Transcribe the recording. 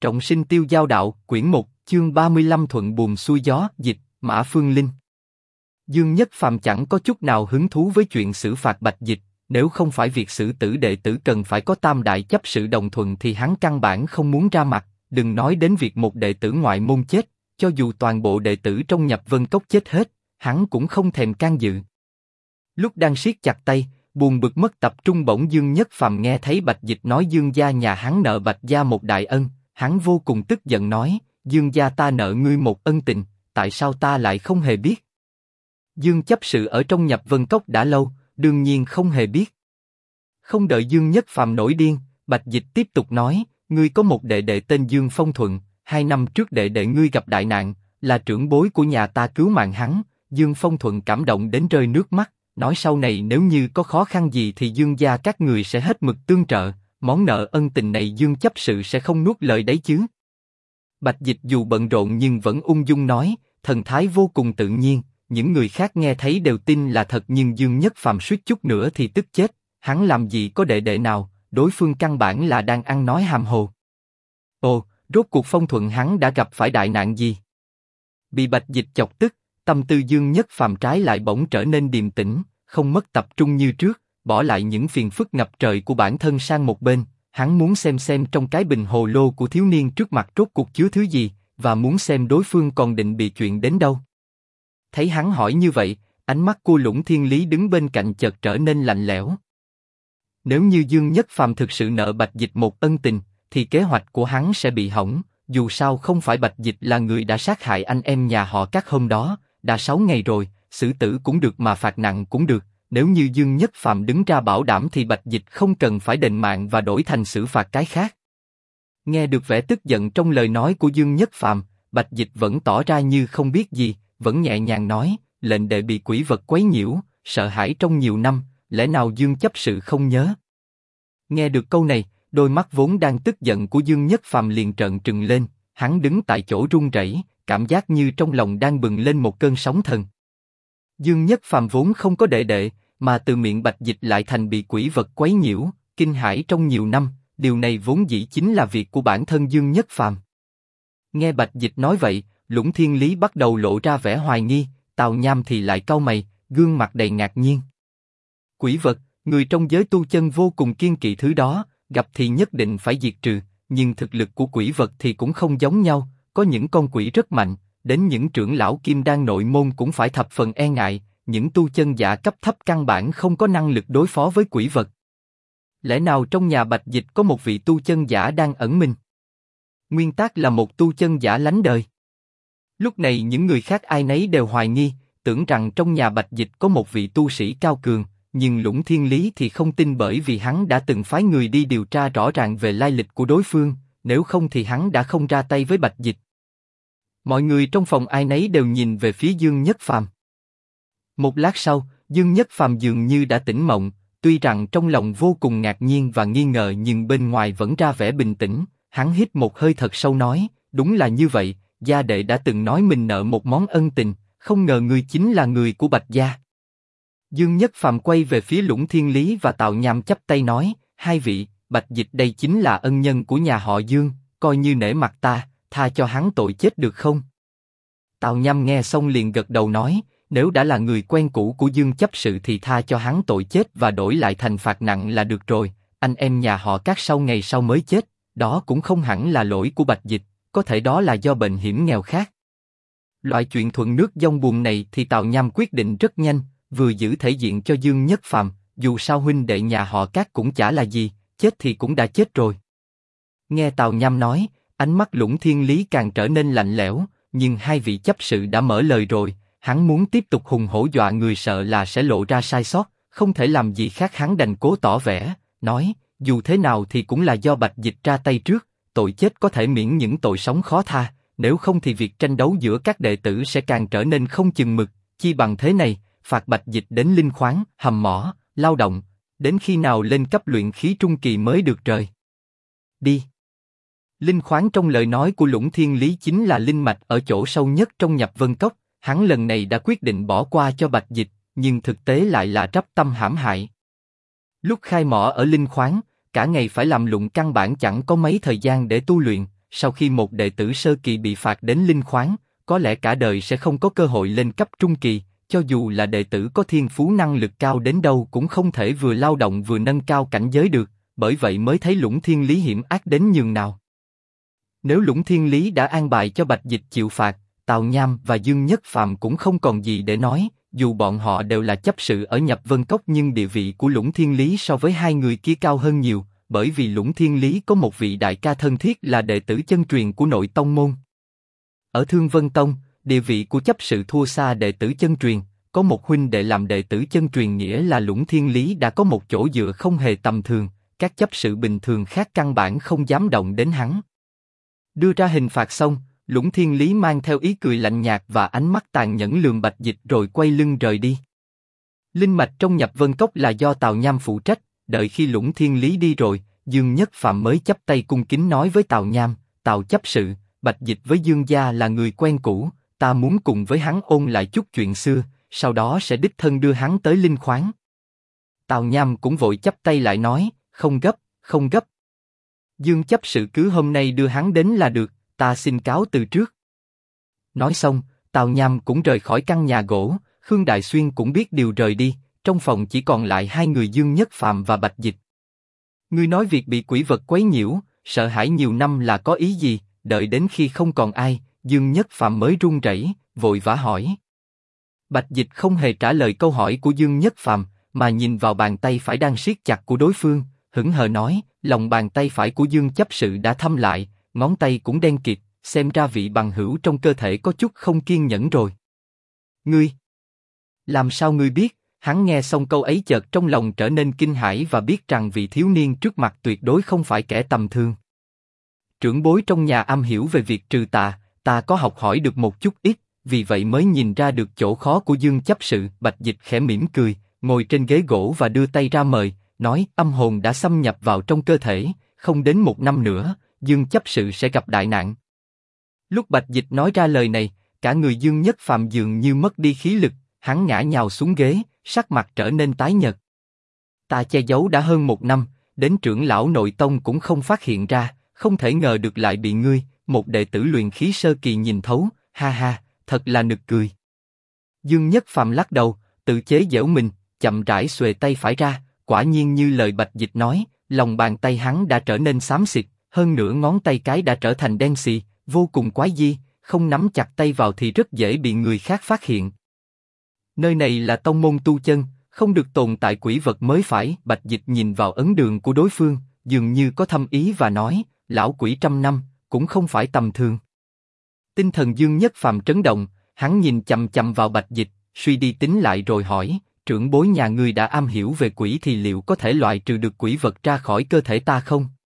Trọng sinh tiêu giao đạo, quyển 1, chương 35 thuận buồm xuôi gió, dịch, Mã Phương Linh. Dương Nhất Phàm chẳng có chút nào hứng thú với chuyện xử phạt Bạch Dịch, nếu không phải việc xử tử đệ tử cần phải có tam đại chấp sự đồng thuận thì hắn căn bản không muốn ra mặt, đừng nói đến việc một đệ tử ngoại môn chết, cho dù toàn bộ đệ tử trong Nhập Vân Cốc chết hết, hắn cũng không thèm can dự. Lúc đang siết chặt tay, buồn bực mất tập trung bỗng Dương Nhất Phàm nghe thấy Bạch Dịch nói Dương gia nhà hắn nợ Bạch gia một đại ân, hắn vô cùng tức giận nói, Dương gia ta nợ ngươi một ân tình, tại sao ta lại không hề biết? Dương chấp sự ở trong Nhập Vân Cốc đã lâu, đương nhiên không hề biết. Không đợi Dương Nhất Phàm nổi điên, Bạch Dịch tiếp tục nói, ngươi có một đệ đệ tên Dương Phong Thuận, 2 năm trước đệ đệ ngươi gặp đại nạn, là trưởng bối của nhà ta cứu mạng hắn. Dương Phong Thuận cảm động đến rơi nước mắt, nói sau này nếu như có khó khăn gì thì Dương gia các người sẽ hết mực tương trợ, món nợ ân tình này Dương chấp sự sẽ không nuốt lời đấy chứ. Bạch Dịch dù bận rộn nhưng vẫn ung dung nói, thần thái vô cùng tự nhiên, những người khác nghe thấy đều tin là thật nhưng Dương Nhất Phàm suýt chút nữa thì tức chết, hắn làm gì có đệ đệ nào, đối phương căn bản là đang ăn nói hàm hồ. Ồ, rốt cuộc Phong Thuận hắn đã gặp phải đại nạn gì? Bị Bạch Dịch chọc tức, tâm tư Dương Nhất Phàm trái lại bỗng trở nên điềm tĩnh, không mất tập trung như trước, bỏ lại những phiền phức ngập trời của bản thân sang một bên, hắn muốn xem trong cái bình hồ lô của thiếu niên trước mặt rốt cuộc chứa thứ gì, và muốn xem đối phương còn định bị chuyện đến đâu. Thấy hắn hỏi như vậy, ánh mắt của Lũng Thiên Lý đứng bên cạnh chợt trở nên lạnh lẽo. Nếu như Dương Nhất Phàm thực sự nợ Bạch Dịch một ân tình, thì kế hoạch của hắn sẽ bị hỏng. Dù sao không phải Bạch Dịch là người đã sát hại anh em nhà họ Các hôm đó, đã 6 ngày rồi, xử tử cũng được mà phạt nặng cũng được. Nếu như Dương Nhất Phàm đứng ra bảo đảm thì Bạch Dịch không cần phải đền mạng và đổi thành xử phạt cái khác. Nghe được vẻ tức giận trong lời nói của Dương Nhất Phàm, Bạch Dịch vẫn tỏ ra như không biết gì, vẫn nhẹ nhàng nói, lệnh đệ bị quỷ vật quấy nhiễu, sợ hãi trong nhiều năm, lẽ nào Dương chấp sự không nhớ? Nghe được câu này, đôi mắt vốn đang tức giận của Dương Nhất Phàm liền trợn trừng lên, hắn đứng tại chỗ run rẩy, cảm giác như trong lòng đang bừng lên một cơn sóng thần. Dương Nhất Phàm vốn không có đệ đệ, mà từ miệng Bạch Dịch lại thành bị quỷ vật quấy nhiễu, kinh hãi trong nhiều năm, điều này vốn dĩ chính là việc của bản thân Dương Nhất Phàm. Nghe Bạch Dịch nói vậy, Lũng Thiên Lý bắt đầu lộ ra vẻ hoài nghi, Tào Nham thì lại cau mày, gương mặt đầy ngạc nhiên. Quỷ vật, người trong giới tu chân vô cùng kiêng kỵ thứ đó, gặp thì nhất định phải diệt trừ, nhưng thực lực của quỷ vật thì cũng không giống nhau, có những con quỷ rất mạnh, đến những trưởng lão kim đan nội môn cũng phải thập phần e ngại, những tu chân giả cấp thấp căn bản không có năng lực đối phó với quỷ vật. Lẽ nào trong nhà Bạch Dịch có một vị tu chân giả đang ẩn mình? Nguyên tắc là một tu chân giả lánh đời. Lúc này những người khác ai nấy đều hoài nghi, tưởng rằng trong nhà Bạch Dịch có một vị tu sĩ cao cường, nhưng Lũng Thiên Lý thì không tin bởi vì hắn đã từng phái người đi điều tra rõ ràng về lai lịch của đối phương, nếu không thì hắn đã không ra tay với Bạch Dịch. Mọi người trong phòng ai nấy đều nhìn về phía Dương Nhất Phàm. Một lát sau, Dương Nhất Phàm dường như đã tỉnh mộng, tuy rằng trong lòng vô cùng ngạc nhiên và nghi ngờ nhưng bên ngoài vẫn ra vẻ bình tĩnh, hắn hít một hơi thật sâu nói, đúng là như vậy, gia đệ đã từng nói mình nợ một món ân tình, không ngờ người chính là người của Bạch gia. Dương Nhất Phàm quay về phía Lũng Thiên Lý và Tào Nham chắp tay nói, hai vị, Bạch Dịch đây chính là ân nhân của nhà họ Dương, coi như nể mặt ta, tha cho hắn tội chết được không? Tào Nham nghe xong liền gật đầu nói, nếu đã là người quen cũ của Dương chấp sự thì tha cho hắn tội chết và đổi lại thành phạt nặng là được rồi, anh em nhà họ Các sau ngày sau mới chết, đó cũng không hẳn là lỗi của Bạch Dịch, có thể đó là do bệnh hiểm nghèo khác. Loại chuyện thuận nước dông buồm này thì Tào Nham quyết định rất nhanh, vừa giữ thể diện cho Dương Nhất Phàm, dù sao huynh đệ nhà họ Các cũng chả là gì, chết thì cũng đã chết rồi. Nghe Tào Nham nói, ánh mắt Lũng Thiên Lý càng trở nên lạnh lẽo, nhưng hai vị chấp sự đã mở lời rồi, hắn muốn tiếp tục hùng hổ dọa người sợ là sẽ lộ ra sai sót, không thể làm gì khác hắn đành cố tỏ vẻ, nói, dù thế nào thì cũng là do Bạch Dịch ra tay trước, tội chết có thể miễn những tội sống khó tha, nếu không thì việc tranh đấu giữa các đệ tử sẽ càng trở nên không chừng mực, chi bằng thế này, phạt Bạch Dịch đến linh khoáng, hầm mỏ, lao động, đến khi nào lên cấp luyện khí trung kỳ mới được rời. Đi. Linh khoáng trong lời nói của Lũng Thiên Lý chính là linh mạch ở chỗ sâu nhất trong Nhập Vân Cốc, hắn lần này đã quyết định bỏ qua cho Bạch Dịch, nhưng thực tế lại là trắp tâm hãm hại. Lúc khai mỏ ở linh khoáng, cả ngày phải làm lụng căn bản chẳng có mấy thời gian để tu luyện, sau khi một đệ tử sơ kỳ bị phạt đến linh khoáng, có lẽ cả đời sẽ không có cơ hội lên cấp trung kỳ, cho dù là đệ tử có thiên phú năng lực cao đến đâu cũng không thể vừa lao động vừa nâng cao cảnh giới được, bởi vậy mới thấy Lũng Thiên Lý hiểm ác đến nhường nào. Nếu Lũng Thiên Lý đã an bài cho Bạch Dịch chịu phạt, Tào Nham và Dương Nhất Phàm cũng không còn gì để nói, dù bọn họ đều là chấp sự ở Nhập Vân Cốc nhưng địa vị của Lũng Thiên Lý so với hai người kia cao hơn nhiều, bởi vì Lũng Thiên Lý có một vị đại ca thân thiết là đệ tử chân truyền của nội tông môn. Ở Thương Vân Tông, địa vị của chấp sự thua xa đệ tử chân truyền, có một huynh đệ làm đệ tử chân truyền nghĩa là Lũng Thiên Lý đã có một chỗ dựa không hề tầm thường, các chấp sự bình thường khác căn bản không dám động đến hắn. Đưa ra hình phạt xong, Lũng Thiên Lý mang theo ý cười lạnh nhạt và ánh mắt tàn nhẫn lườm Bạch Dịch rồi quay lưng rời đi. Linh mạch trong Nhập Vân Cốc là do Tào Nham phụ trách, đợi khi Lũng Thiên Lý đi rồi, Dương Nhất Phàm mới chắp tay cung kính nói với Tào Nham, Tào chấp sự, Bạch Dịch với Dương gia là người quen cũ, ta muốn cùng với hắn ôn lại chút chuyện xưa, sau đó sẽ đích thân đưa hắn tới linh khoáng. Tào Nham cũng vội chắp tay lại nói, không gấp, không gấp. Dương chấp sự cứ hôm nay đưa hắn đến là được, ta xin cáo từ trước. Nói xong, Tào Nham cũng rời khỏi căn nhà gỗ, Khương Đại Xuyên cũng biết điều rời đi, trong phòng chỉ còn lại hai người Dương Nhất Phàm và Bạch Dịch. Ngươi nói việc bị quỷ vật quấy nhiễu, sợ hãi nhiều năm là có ý gì? Đợi đến khi không còn ai, Dương Nhất Phàm mới run rẩy, vội vã hỏi. Bạch Dịch không hề trả lời câu hỏi của Dương Nhất Phàm, mà nhìn vào bàn tay phải đang siết chặt của đối phương, hững hờ nói, lòng bàn tay phải của Dương chấp sự đã thâm lại, ngón tay cũng đen kịt, xem ra vị bằng hữu trong cơ thể có chút không kiên nhẫn rồi. Ngươi, làm sao ngươi biết? Hắn nghe xong câu ấy chợt trong lòng trở nên kinh hãi và biết rằng vị thiếu niên trước mặt tuyệt đối không phải kẻ tầm thường. Trưởng bối trong nhà am hiểu về việc trừ tà, ta có học hỏi được một chút ít, vì vậy mới nhìn ra được chỗ khó của Dương chấp sự. Bạch Dịch khẽ mỉm cười, ngồi trên ghế gỗ và đưa tay ra mời, nói âm hồn đã xâm nhập vào trong cơ thể, không đến 1 năm nữa, Dương chấp sự sẽ gặp đại nạn. Lúc Bạch Dịch nói ra lời này, cả người Dương Nhất Phàm dường như mất đi khí lực, hắn ngã nhào xuống ghế, sắc mặt trở nên tái nhợt. Ta che giấu đã hơn 1 năm, đến trưởng lão nội tông cũng không phát hiện ra, không thể ngờ được lại bị ngươi, một đệ tử luyện khí sơ kỳ nhìn thấu, ha ha, thật là nực cười. Dương Nhất Phàm lắc đầu, tự chế giễu mình, chậm rãi xuề tay phải ra, quả nhiên như lời Bạch Dịch nói, lòng bàn tay hắn đã trở nên xám xịt, hơn nữa ngón tay cái đã trở thành đen xì, vô cùng quái dị, không nắm chặt tay vào thì rất dễ bị người khác phát hiện. Nơi này là tông môn tu chân, không được tồn tại quỷ vật mới phải. Bạch Dịch nhìn vào ấn đường của đối phương, dường như có thâm ý và nói, lão quỷ 100 năm, cũng không phải tầm thường. Tinh thần Dương Nhất Phàm trấn động, hắn nhìn chằm chằm vào Bạch Dịch, suy đi tính lại rồi hỏi, trưởng bối nhà ngươi đã am hiểu về quỷ thì liệu có thể loại trừ được quỷ vật ra khỏi cơ thể ta không?